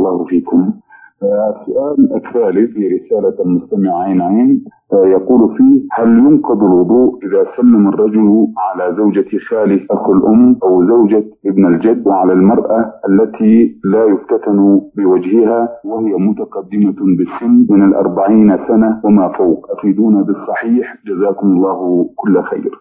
الله فيكم. السؤال الثالث في رسالة المستمع عين يقول فيه: هل ينقض الوضوء إذا سلم الرجل على زوجة خاله أخو الأم أو زوجة ابن الجد، وعلى المرأة التي لا يفتتن بوجهها وهي متقدمة بالسن من 40 سنة وما فوق؟ أفيدونا بالصحيح جزاكم الله كل خير.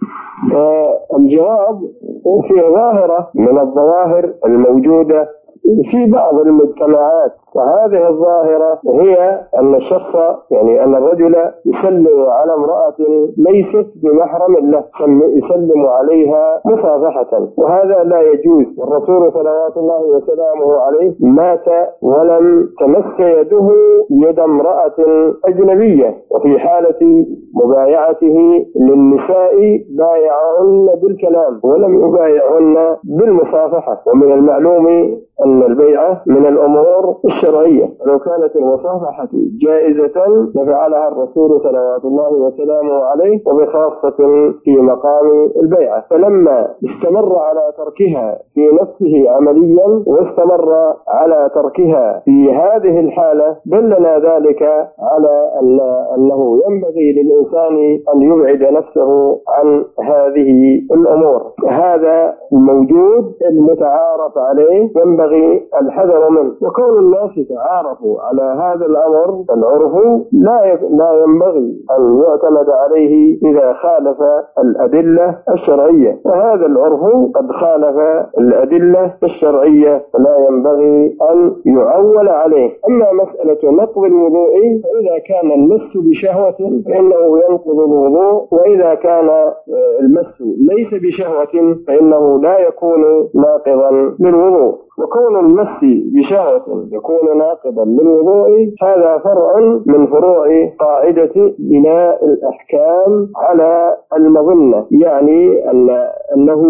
الجواب: في ظاهرة من الظواهر الموجودة في بعض المجتمعات، وهذه الظاهرة هي أن الشخص أن الرجل يسلم على امرأة ليست بمحرم له، يسلم عليها مصافحة، وهذا لا يجوز. والرسول صلوات الله وسلامه عليه مات ولم تمس يده يد امرأة أجنبية، وفي حالة مبايعته للنساء بايعهن بالكلام ولم يبايعهن بالمصافحة. ومن المعلوم أن البيعة من الأمور الشرعية، لو كانت المصافحة جائزة لفعلها الرسول صلوات الله وسلامه عليه، وبخاصة في مقام البيعة. فلما استمر على تركها في نفسه عمليا واستمر على تركها في هذه الحالة، دلنا ذلك على أنه ينبغي للإنسان أن يبعد نفسه عن هذه الأمور. هذا الموجود المتعارف عليه ينبغي الحذر منه. وكون الناس تعارفوا على هذا الأمر، العرف لا ينبغي أن يعتمد عليه إذا خالف الأدلة الشرعية، وهذا العرف قد خالف الأدلة الشرعية فلا ينبغي أن يعول عليه. أما مسألة نقض الوضوء، فإذا كان المس بشهوة فإنه ينقض الوضوء، وإذا كان المس ليس بشهوة فإنه لا يكون ناقضا للوضوء. وكون المس بشهوة يكون ناقضا للوضوء هذا فرع من فروع قاعدة بناء الأحكام على المظنة، أنه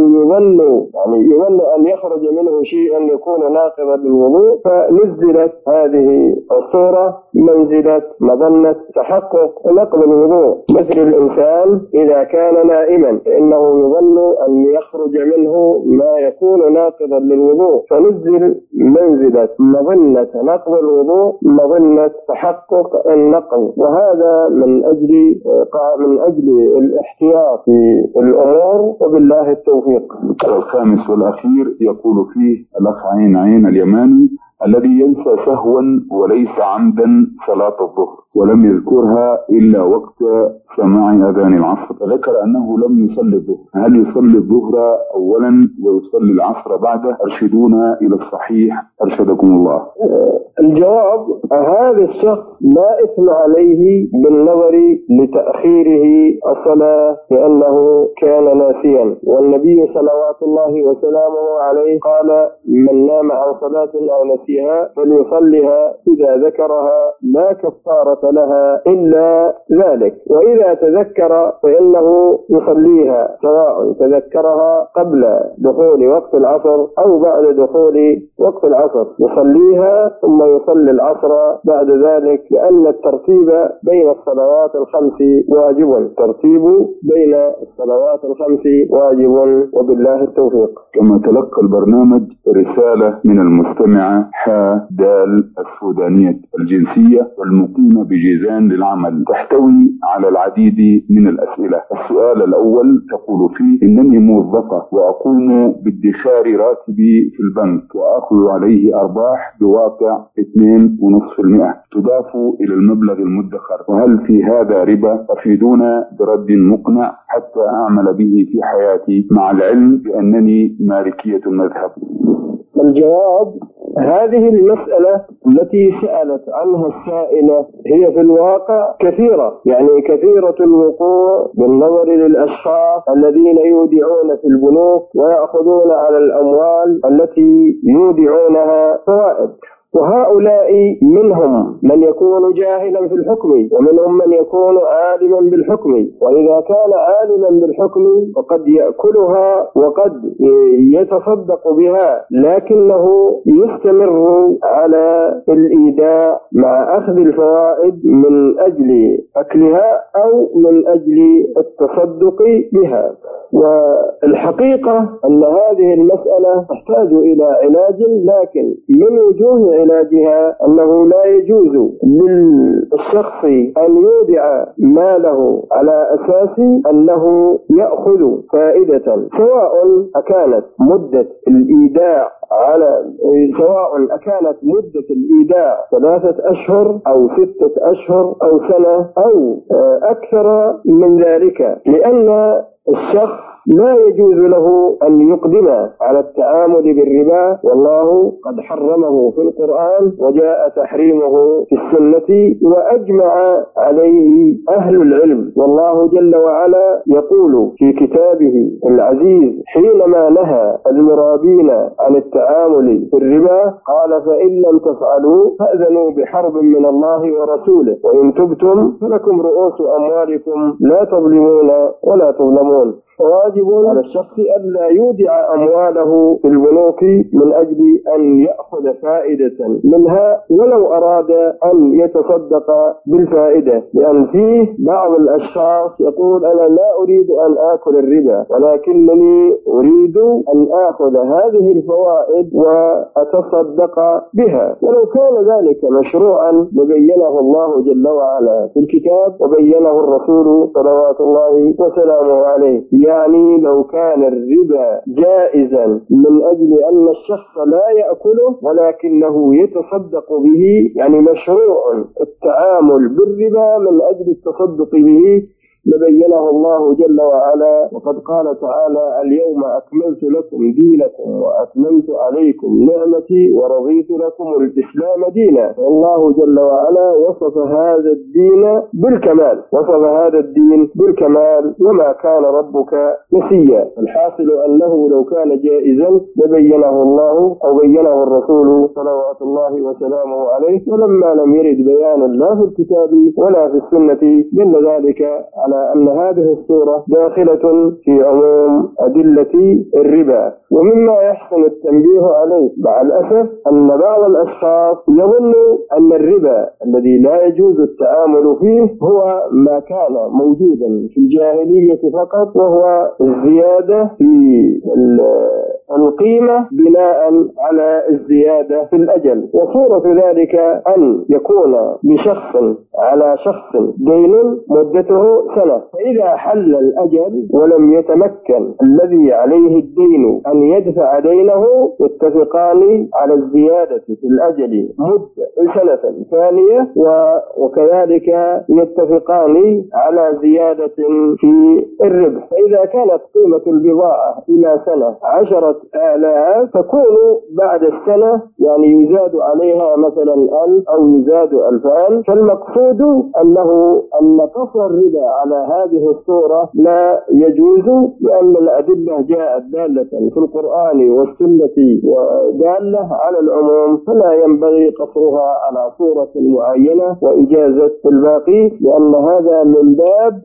يظن أن يخرج منه شيء يكون ناقضا للوضوء، فنزلت هذه الصورة منزلة مظنة تحقق نقض الوضوء. مثل الإنسان إذا كان نائما فإنه يظن أن يخرج منه ما يكون ناقضا للوضوء، فنزل منزلة مظنة نقض الوضوء مظنة تحقق النقض. وهذا من أجل الاحتياط في الأمور، وبالله التوفيق. الخامس والأخير يقول فيه الأخ عين اليماني: الذي ينسى سهوا وليس عمدا صلاة الظهر ولم يذكرها إلا وقت سماع أذان العصر، فذكر أنه لم يصلي الظهر، هل يصلي الظهر أولا ويصلي العصر بعده؟ أرشدونا إلى الصحيح أرشدكم الله. الجواب: هذا الشخص لا إثم عليه بالنظر لتأخيره الصلاة لأنه كان ناسيا، والنبي صلوات الله وسلامه عليه قال: من نام عن صلاة أو نسيها فليصلها إذا ذكرها لا كفارة لها إلا ذلك، وإذا تذكر فإنه يصليها، سواء تذكرها قبل دخول وقت العصر أو بعد دخول وقت العصر، يصليها ثم يصلي العصر بعد ذلك، لأن الترتيب بين الصلوات الخمس واجب. الترتيب بين الصلوات الخمس واجب، وبالله التوفيق. كما تلقى البرنامج رسالة من المستمعة دال السودانية الجنسية والمقيمة بجيزان للعمل، تحتوي على العديد من الأسئلة. السؤال الأول تقول فيه: إنني موظفة وأقوم بادخار راتبي في البنك وأخذ عليه أرباح بواقع 2.5% تضاف إلى المبلغ المدخر، وهل في هذا ربا؟ أفيدونا برد مقنع حتى أعمل به في حياتي، مع العلم بأنني مالكية المذهب. الجواب: هذه المسألة التي سألت عنها السائلة هي في الواقع كثيرة، كثيرة الوقوع بالنظر للأشخاص الذين يودعون في البنوك ويأخذون على الأموال التي يودعونها فوائد. وهؤلاء منهم من يكون جاهلا في الحكم، ومنهم من يكون عالما بالحكم، وإذا كان عالما بالحكم فقد يأكلها وقد يتصدق بها، لكنه يستمر على الإيداع مع أخذ الفوائد من أجل أكلها أو من أجل التصدق بها. والحقيقة أن هذه المسألة تحتاج إلى علاج، لكن من وجوه علاجها أنه لا يجوز للشخص أن يودع ماله على أساس أنه يأخذ فائدة، سواء أكانت مدة الإيداع أكانت مدة الإيداع 3 أشهر أو 6 أشهر أو سنة أو أكثر من ذلك، لأن الشخص لا يجوز له أن يقدم على التعامل بالربا، والله قد حرمه في القرآن وجاء تحريمه في السنة وأجمع عليه أهل العلم. والله جل وعلا يقول في كتابه العزيز حينما نهى المرابين عن التعامل بالربا قال: فإن لم تفعلوا فأذنوا بحرب من الله ورسوله وإن تبتم فلكم رؤوس أموالكم لا تظلمون ولا تظلمون. واجب على الشخص ألا يودع أمواله في البنوك من أجل أن يأخذ فائدة منها ولو أراد أن يتصدق بالفائدة، لأن فيه بعض الأشخاص يقول: أنا لا أريد أن آكل الربا ولكنني أريد أن آخذ هذه الفوائد وأتصدق بها. ولو كان ذلك مشروعا لبينه الله جل وعلا في الكتاب وبينه الرسول صلوات الله وسلامه عليه. يعني لو كان الربا جائزا من أجل أن الشخص لا يأكله ولكنه يتصدق به، يعني مشروع التعامل بالربا من أجل التصدق به، لبينه الله جل وعلا. وقد قال تعالى: اليوم أكملت لكم دينكم وأتممت عليكم نعمتي ورضيت لكم الإسلام دينا. والله جل وعلا وصف هذا الدين بالكمال وما كان ربك نسيا. الحاصل أنه لو كان جائزا لبينه الله أو بينه الرسول صلوات الله وسلامه عليه، ولما لم يرد بيان لا في الكتاب ولا في السنة دل ذلك على أن هذه الصورة داخلة في عموم أدلة الربا. ومما يحسن التنبيه عليه مع الأسف أن بعض الأشخاص يظن أن الربا الذي لا يجوز التعامل فيه هو ما كان موجودا في الجاهلية فقط، وهو الزيادة في القيمة بناء على الزيادة في الأجل. وصورة ذلك أن يكون بشخص على شخص دين مدته سنة، فإذا حل الأجل ولم يتمكن الذي عليه الدين أن يدفع دينه يتفقان على الزيادة في الأجل مدة سنة ثانية، وكذلك يتفقان على زيادة في الربح. فإذا كانت قيمة البضاعة إلى سنة 10,000 تكون بعد السنة يعني يزاد عليها مثلا 1000 أو يزاد 2000. فالمقصود أن قصر الربا على هذه الصورة لا يجوز، لأن الأدلة جاءت دالة في القرآن والسنة ودالة على العموم، فلا ينبغي قصرها على صورة معينة وإجازة الباقي، لأن هذا من باب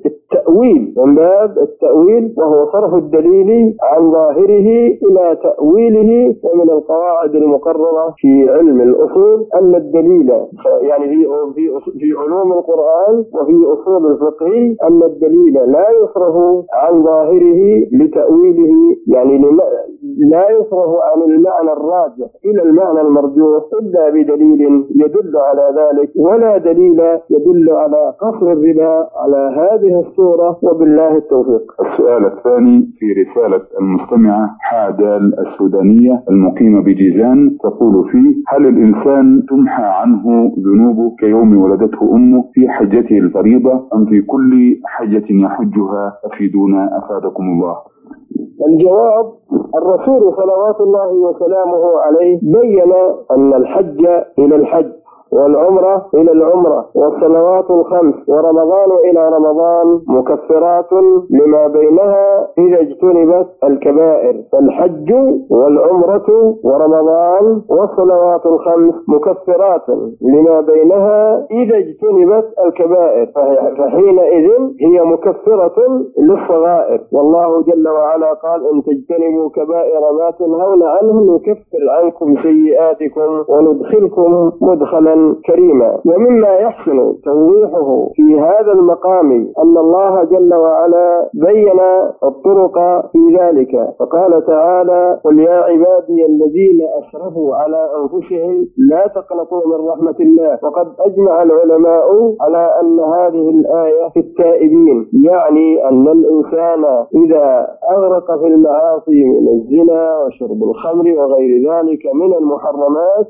التأويل وهو صرف الدليل عن ظاهره إلى تأويله. ومن القواعد المقررة في علم الأصول أن الدليل يعني في علوم القرآن وفي أصول الفقه أن الدليل لا يصرف عن ظاهره لتأويله، يعني لا يصرف عن المعنى الراجح إلى المعنى المرجوح إلا بدليل يدل على ذلك، ولا دليل يدل على قصر الربا على هذه الصورة، وبالله التوفيق. السؤال الثاني في رسالة المستمعة حادال السودانية المقيمة بجيزان، تقول فيه: هل الإنسان تمحى عنه ذنوبه كيوم ولدته أمه في حجته الفريضة أم في كل حجة يحجها؟ أفيدونا أفادكم الله. الجواب: الرسول صلوات الله وسلامه عليه بين أن الحج إلى الحج والعمرة إلى العمرة والصلوات الخمس ورمضان إلى رمضان مكفرات لما بينها إذا اجتنبت الكبائر. فالحج والعمرة ورمضان والصلوات الخمس مكفرات لما بينها إذا اجتنبت الكبائر، فحينئذ هي مكفرة للصغائر. والله جل وعلا قال: إن تجتنبوا كبائر ما تنهون عنه نكفر عنكم سيئاتكم وندخلكم مدخلا شرعا كريما. ومما يحسن توضيحه في هذا المقام أن الله جل وعلا بين الطرق في ذلك، فقال تعالى: قل يا عبادي الذين أسرفوا على أنفسهم لا تقنطوا من رحمة الله. وقد أجمع العلماء على أن هذه الآية في التائبين، يعني أن الإنسان إذا أغرق في المعاصي من الزنا وشرب الخمر وغير ذلك من المحرمات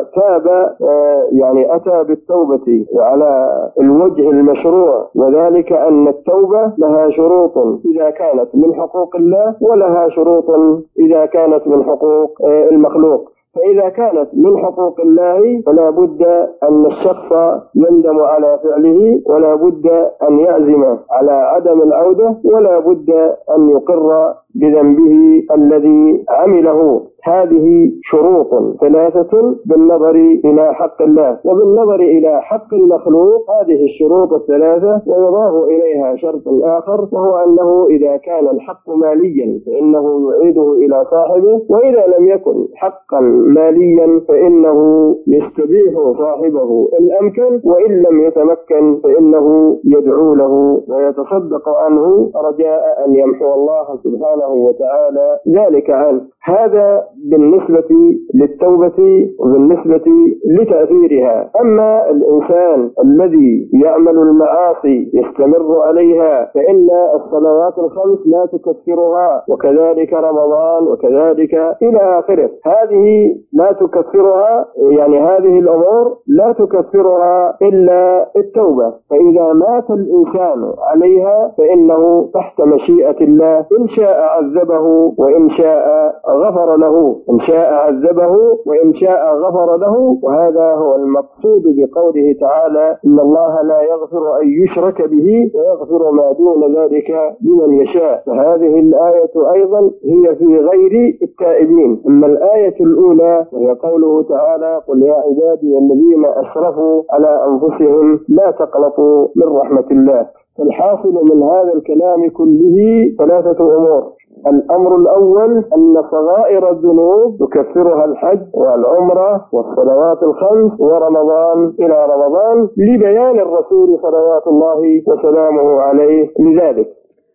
وتاب، يعني أتى بالتوبة على الوجه المشروع، وذلك أن التوبة لها شروط إذا كانت من حقوق الله ولها شروط إذا كانت من حقوق المخلوق. فإذا كانت من حقوق الله فلا بد أن الشخص يندم على فعله، ولا بد أن يعزم على عدم العودة، ولا بد أن يقر بذنبه الذي عمله. هذه شروط ثلاثة بالنظر إلى حق الله، وبالنظر إلى حق المخلوق هذه الشروط الثلاثة ويضاف إليها شرط آخر، وهو أنه إذا كان الحق ماليا فإنه يعيده إلى صاحبه، وإذا لم يكن حقا ماليا فإنه يستبيح صاحبه إن أمكن، وإن لم يتمكن فإنه يدعو له ويتصدق عنه رجاء أن يمحو الله سبحانه وتعالى ذلك عنه. هذا بالنسبة للتوبة وبالنسبة لتأثيرها. أما الإنسان الذي يعمل المعاصي يستمر عليها فإن الصلوات الخمس لا تكفرها، وكذلك رمضان، وكذلك إلى آخره. هذه لا تكفرها، يعني هذه الأمور لا تكفرها إلا التوبة. فإذا مات الإنسان عليها فإنه تحت مشيئة الله، إن شاء عذبه وإن شاء غفر له، إن شاء عذبه وإن شاء غفر له. وهذا هو المقصود بقوله تعالى: إن الله لا يغفر أن يشرك به ويغفر ما دون ذلك لمن يشاء. فهذه الآية أيضا هي في غير التائبين. أما الآية الأولى وهي قوله تعالى: قل يا عبادي الذين أسرفوا على أنفسهم لا تقنطوا من رحمة الله. فالحاصل من هذا الكلام كله ثلاثة أمور. الأمر الأول أن صغائر الذنوب تكفرها الحج والعمرة والصلوات الخمس ورمضان إلى رمضان، لبيان الرسول صلوات الله وسلامه عليه لذلك.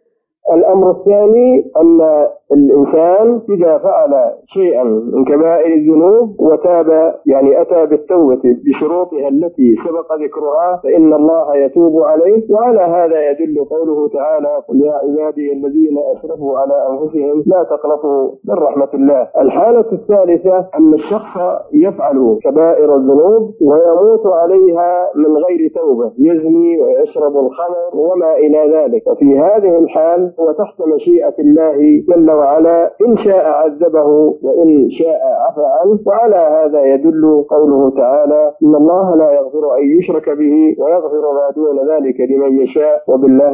الأمر الثاني أن الإنسان إذا فعل شيئا من كبائر الذنوب وتاب، يعني أتى بالتوبة بشروطها التي سبق ذكرها، فإن الله يتوب عليه. وعلى هذا يدل قوله تعالى: قل يا عبادي الذين أسرفوا على أنفسهم لا تقنطوا من رحمة الله. الحالة الثالثة أن الشخص يفعل كبائر الذنوب ويموت عليها من غير توبة، يزني ويشرب الخمر وما إلى ذلك. وفي هذه الحال هو تحت مشيئة الله جل وعلا، إن شاء عذبه وإن شاء عفى عنه. وعلى هذا يدل قوله تعالى: إن الله لا يغفر أن يشرك به ويغفر ما دون ذلك لمن يشاء، وبالله